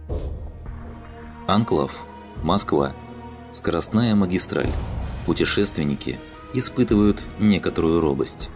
Анклав. Москва. Скоростная магистраль. Путешественники испытывают некоторую робость.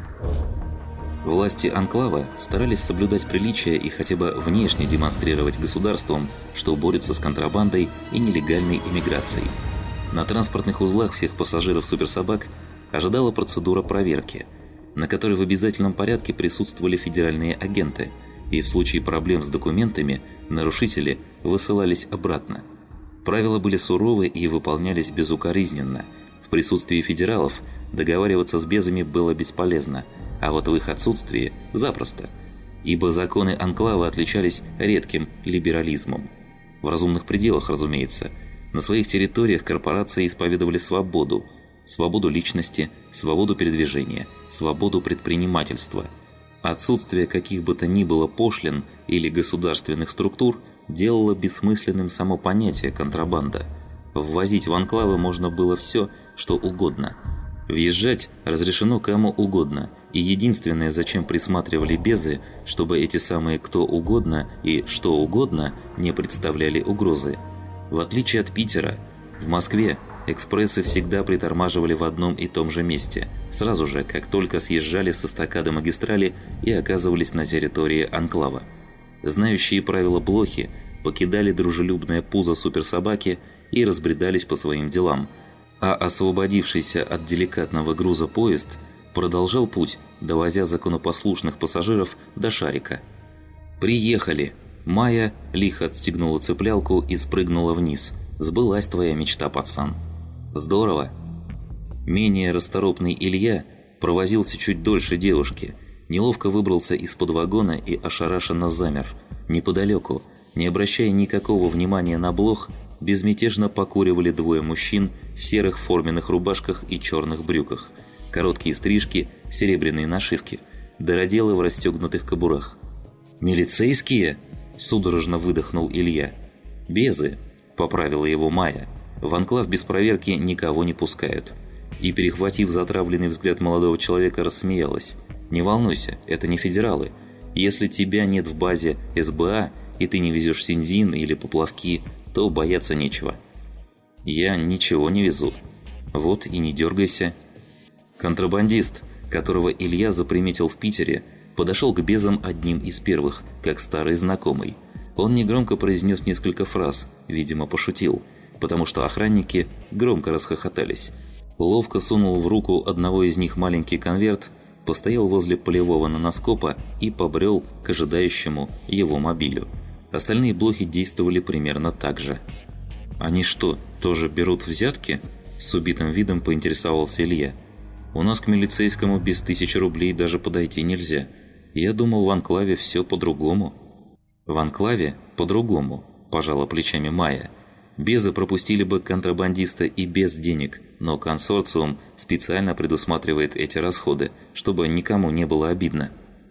Власти анклава старались соблюдать приличия и хотя бы внешне демонстрировать государством, что борются с контрабандой и нелегальной иммиграцией. На транспортных узлах всех пассажиров суперсобак ожидала процедура проверки, на которой в обязательном порядке присутствовали федеральные агенты, и в случае проблем с документами нарушители высылались обратно. Правила были суровы и выполнялись безукоризненно. В присутствии федералов договариваться с безами было бесполезно, а вот в их отсутствии – запросто, ибо законы анклава отличались редким либерализмом. В разумных пределах, разумеется. На своих территориях корпорации исповедовали свободу личности, свободу передвижения, свободу предпринимательства. Отсутствие каких бы то ни было пошлин или государственных структур делало бессмысленным само понятие «контрабанда». Ввозить в анклавы можно было все, что угодно. Въезжать разрешено кому угодно, и единственное, зачем присматривали безы, чтобы эти самые «кто угодно» и «что угодно» не представляли угрозы. В отличие от Питера, в Москве экспрессы всегда притормаживали в одном и том же месте, сразу же, как только съезжали с эстакады магистрали и оказывались на территории анклава. Знающие правила блохи покидали дружелюбное пузо суперсобаки и разбредались по своим делам, а освободившийся от деликатного груза поезд продолжал путь, довозя законопослушных пассажиров до шарика. «Приехали!» Майя лихо отстегнула цеплялку и спрыгнула вниз. «Сбылась твоя мечта, пацан!» «Здорово!» Менее расторопный Илья провозился чуть дольше девушки, неловко выбрался из-под вагона и ошарашенно замер. Неподалеку, не обращая никакого внимания на блох, безмятежно покуривали двое мужчин в серых форменных рубашках и черных брюках, короткие стрижки, серебряные нашивки, дыроделы в расстегнутых кобурах. «Милицейские?» – судорожно выдохнул Илья. «Безы», – поправила его Майя. «В анклав без проверки никого не пускают». И, перехватив затравленный взгляд молодого человека, рассмеялась. «Не волнуйся, это не федералы. Если тебя нет в базе СБА, и ты не везешь синзин или поплавки, то бояться нечего». «Я ничего не везу». «Вот и не дергайся». Контрабандист, которого Илья заприметил в Питере, подошел к безам одним из первых, как старый знакомый. Он негромко произнес несколько фраз, видимо, пошутил, потому что охранники громко расхохотались. Ловко сунул в руку одного из них маленький конверт, постоял возле полевого наноскопа и побрел к ожидающему его мобилю. Остальные блохи действовали примерно так же. «Они что, тоже берут взятки?» – с убитым видом поинтересовался Илья. «У нас к милицейскому без 1000 рублей даже подойти нельзя. Я думал, в анклаве все по-другому». «В анклаве по-другому», – пожала плечами Майя. «Безы пропустили бы контрабандиста и без денег, но консорциум специально предусматривает эти расходы, чтобы никому не было обидно».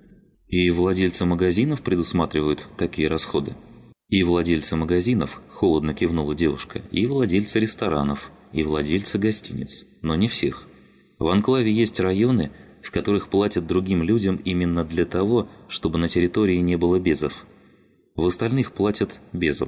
«И владельцы магазинов предусматривают такие расходы?» «И владельцы магазинов», – холодно кивнула девушка, – «и владельцы ресторанов, и владельцы гостиниц, но не всех. В анклаве есть районы, в которых платят другим людям именно для того, чтобы на территории не было безов. В остальных платят безам.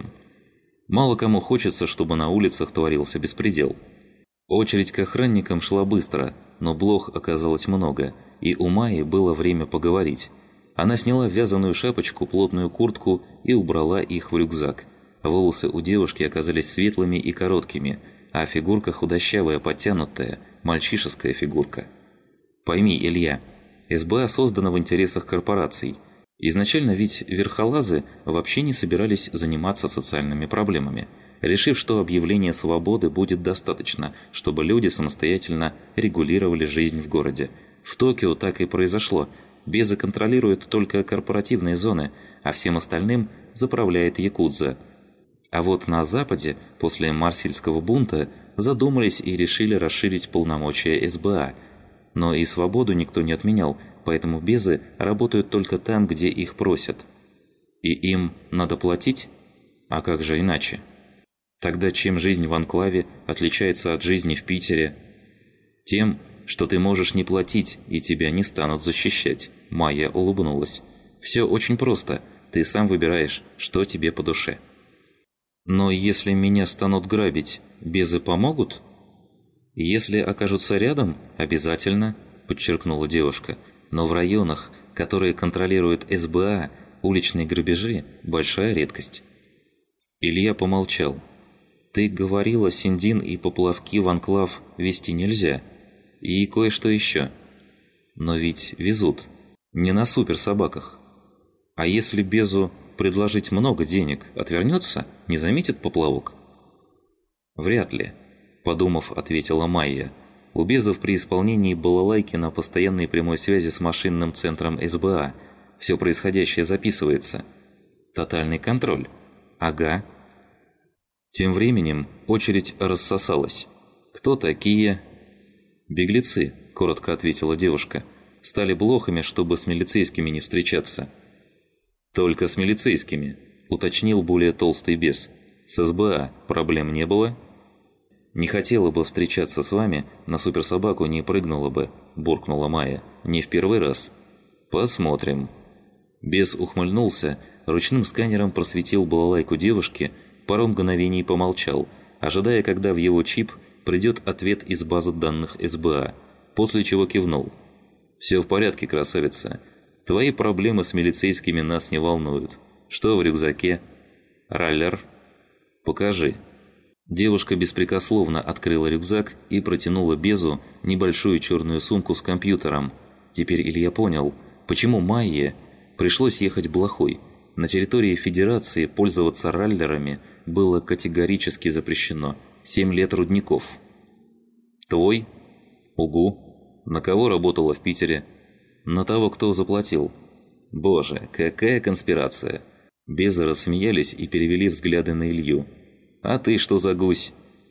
Мало кому хочется, чтобы на улицах творился беспредел». Очередь к охранникам шла быстро, но блох оказалось много, и у Майи было время поговорить. Она сняла вязаную шапочку, плотную куртку и убрала их в рюкзак. Волосы у девушки оказались светлыми и короткими, а фигурка худощавая, подтянутая, мальчишеская фигурка. «Пойми, Илья, СБА создана в интересах корпораций. Изначально ведь верхолазы вообще не собирались заниматься социальными проблемами, решив, что объявления свободы будет достаточно, чтобы люди самостоятельно регулировали жизнь в городе. В Токио так и произошло. Безы контролируют только корпоративные зоны, а всем остальным заправляет якудза. А вот на Западе, после Марсельского бунта, задумались и решили расширить полномочия СБА. Но и свободу никто не отменял, поэтому безы работают только там, где их просят. И им надо платить? А как же иначе? Тогда чем жизнь в анклаве отличается от жизни в Питере? Тем, что ты можешь не платить, и тебя не станут защищать. Майя улыбнулась. Все очень просто. Ты сам выбираешь, что тебе по душе. «Но если меня станут грабить, безы помогут?» «Если окажутся рядом, обязательно», – подчеркнула девушка. «Но в районах, которые контролирует СБА, уличные грабежи – большая редкость». Илья помолчал. «Ты говорила, Синдин и поплавки в анклав везти нельзя. И кое-что еще. Но ведь везут. Не на суперсобаках. А если Безу предложить много денег, отвернется, не заметит поплавок?» «Вряд ли», – подумав, ответила Майя. У Безов при исполнении балалайки на постоянной прямой связи с машинным центром СБА. Все происходящее записывается. Тотальный контроль. Ага. Тем временем очередь рассосалась. «Кто такие?» «Беглецы», – коротко ответила девушка. «Стали блохами, чтобы с милицейскими не встречаться». «Только с милицейскими», – уточнил более толстый бес. «С СБА проблем не было?» «Не хотела бы встречаться с вами, на суперсобаку не прыгнула бы», – буркнула Майя. «Не в первый раз». «Посмотрим». Бес ухмыльнулся, ручным сканером просветил балалайку девушки, пару мгновений помолчал, ожидая, когда в его чип придет ответ из базы данных СБА, после чего кивнул. «Все в порядке, красавица. Твои проблемы с милицейскими нас не волнуют. Что в рюкзаке?» «Раллер?» «Покажи». Девушка беспрекословно открыла рюкзак и протянула Безу небольшую черную сумку с компьютером. Теперь Илья понял, почему Майе пришлось ехать блохой. На территории Федерации пользоваться раллерами было категорически запрещено. 7 лет рудников. «Твой?» «Угу. На кого работала в Питере?» «На того, кто заплатил». «Боже, какая конспирация!» Безы рассмеялись и перевели взгляды на Илью. «А ты что за гусь?»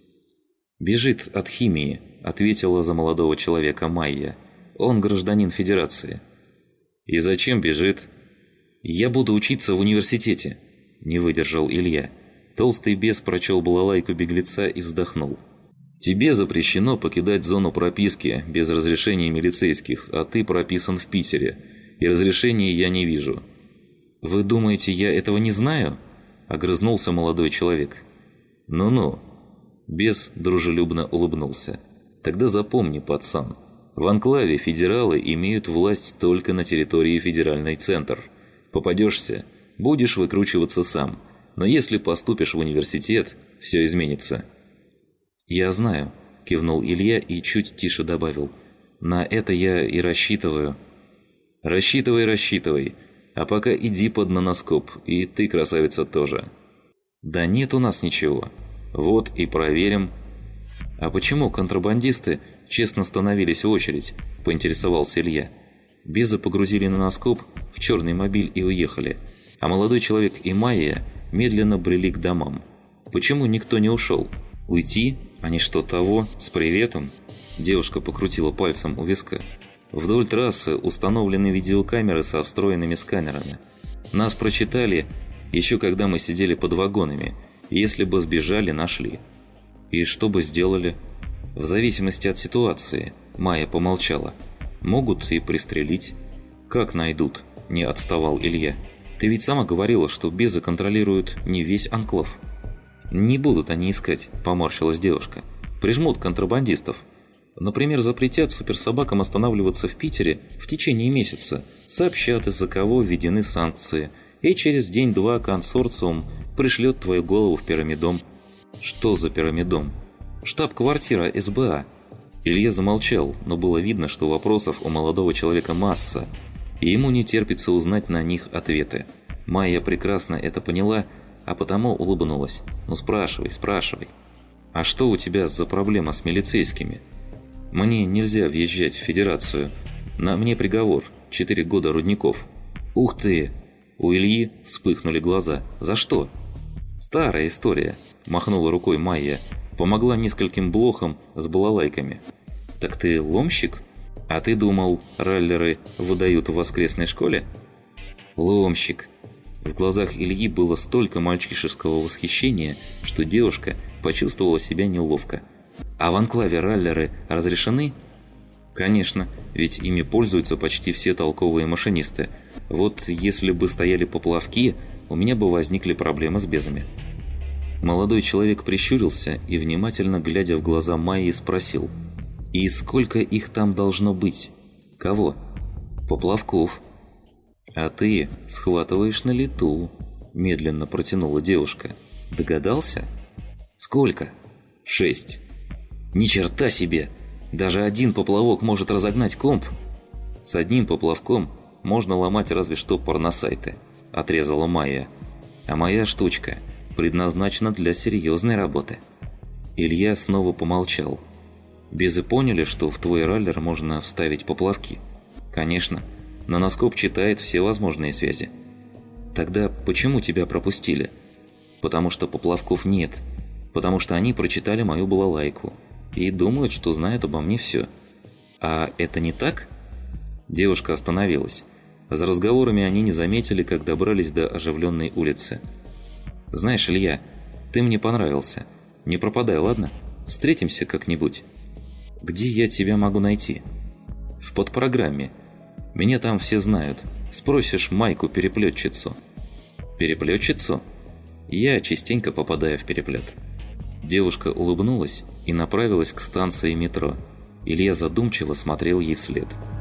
«Бежит от химии», – ответила за молодого человека Майя. «Он гражданин Федерации». «И зачем бежит?» «Я буду учиться в университете», – не выдержал Илья. Толстый бес прочел балалайку беглеца и вздохнул. «Тебе запрещено покидать зону прописки без разрешения милицейских, а ты прописан в Питере, и разрешения я не вижу». «Вы думаете, я этого не знаю?» – огрызнулся молодой человек. «Ну-ну», – бес дружелюбно улыбнулся. «Тогда запомни, пацан, в анклаве федералы имеют власть только на территории федеральный центр. Попадешься, будешь выкручиваться сам, но если поступишь в университет, все изменится». «Я знаю», – кивнул Илья и чуть тише добавил. «На это я и рассчитываю». «Рассчитывай, рассчитывай, а пока иди под наноскоп, и ты, красавица, тоже». «Да нет у нас ничего. Вот и проверим». «А почему контрабандисты честно становились в очередь?» – поинтересовался Илья. Безы погрузили наноскоп в черный мобиль и уехали, а молодой человек и Майя медленно брели к домам. «Почему никто не ушел? Уйти? Они что, того? С приветом?» Девушка покрутила пальцем у виска. «Вдоль трассы установлены видеокамеры со встроенными сканерами. Нас прочитали еще когда мы сидели под вагонами. Если бы сбежали, нашли». «И что бы сделали?» «В зависимости от ситуации», – Майя помолчала. «Могут и пристрелить». «Как найдут?» – не отставал Илья. «Ты ведь сама говорила, что безы контролируют не весь анклав». «Не будут они искать», – поморщилась девушка. «Прижмут контрабандистов. Например, запретят суперсобакам останавливаться в Питере в течение месяца, сообщат, из-за кого введены санкции, и через день-два консорциум пришлет твою голову в пирамидом». «Что за пирамидом?» «Штаб-квартира СБА». Илья замолчал, но было видно, что вопросов у молодого человека масса, и ему не терпится узнать на них ответы. Майя прекрасно это поняла, а потому улыбнулась. «Ну спрашивай, спрашивай». «А что у тебя за проблема с милицейскими?» «Мне нельзя въезжать в Федерацию. На мне приговор. 4 года рудников». «Ух ты!» У Ильи вспыхнули глаза. «За что?» «Старая история», – махнула рукой Майя. «Помогла нескольким блохам с балалайками». «Так ты ломщик? А ты думал, раллеры выдают в воскресной школе?» «Ломщик». В глазах Ильи было столько мальчишеского восхищения, что девушка почувствовала себя неловко. «А в анклаве раллеры разрешены?» «Конечно, ведь ими пользуются почти все толковые машинисты. Вот если бы стояли поплавки, у меня бы возникли проблемы с безами». Молодой человек прищурился и, внимательно глядя в глаза Майи, спросил: «И сколько их там должно быть? Кого?» «Поплавков». «А ты схватываешь на лету», – медленно протянула девушка. «Догадался?» «Сколько?» «6». «Ни черта себе! Даже один поплавок может разогнать комп!» «С одним поплавком можно ломать разве что порносайты», – отрезала Майя. «А моя штучка предназначена для серьезной работы». Илья снова помолчал. «Безы поняли, что в твой раллер можно вставить поплавки?» «Конечно. Наноскоп читает все возможные связи». «Тогда почему тебя пропустили?» «Потому что поплавков нет. Потому что они прочитали мою балалайку и думают, что знают обо мне все». «А это не так?» Девушка остановилась. За разговорами они не заметили, как добрались до оживленной улицы. «Знаешь, Илья, ты мне понравился. Не пропадай, ладно? Встретимся как-нибудь». «Где я тебя могу найти?» «В подпрограмме. Меня там все знают. Спросишь Майку-переплетчицу». «Переплетчицу?» «Я частенько попадаю в переплет». Девушка улыбнулась и направилась к станции метро. Илья задумчиво смотрел ей вслед.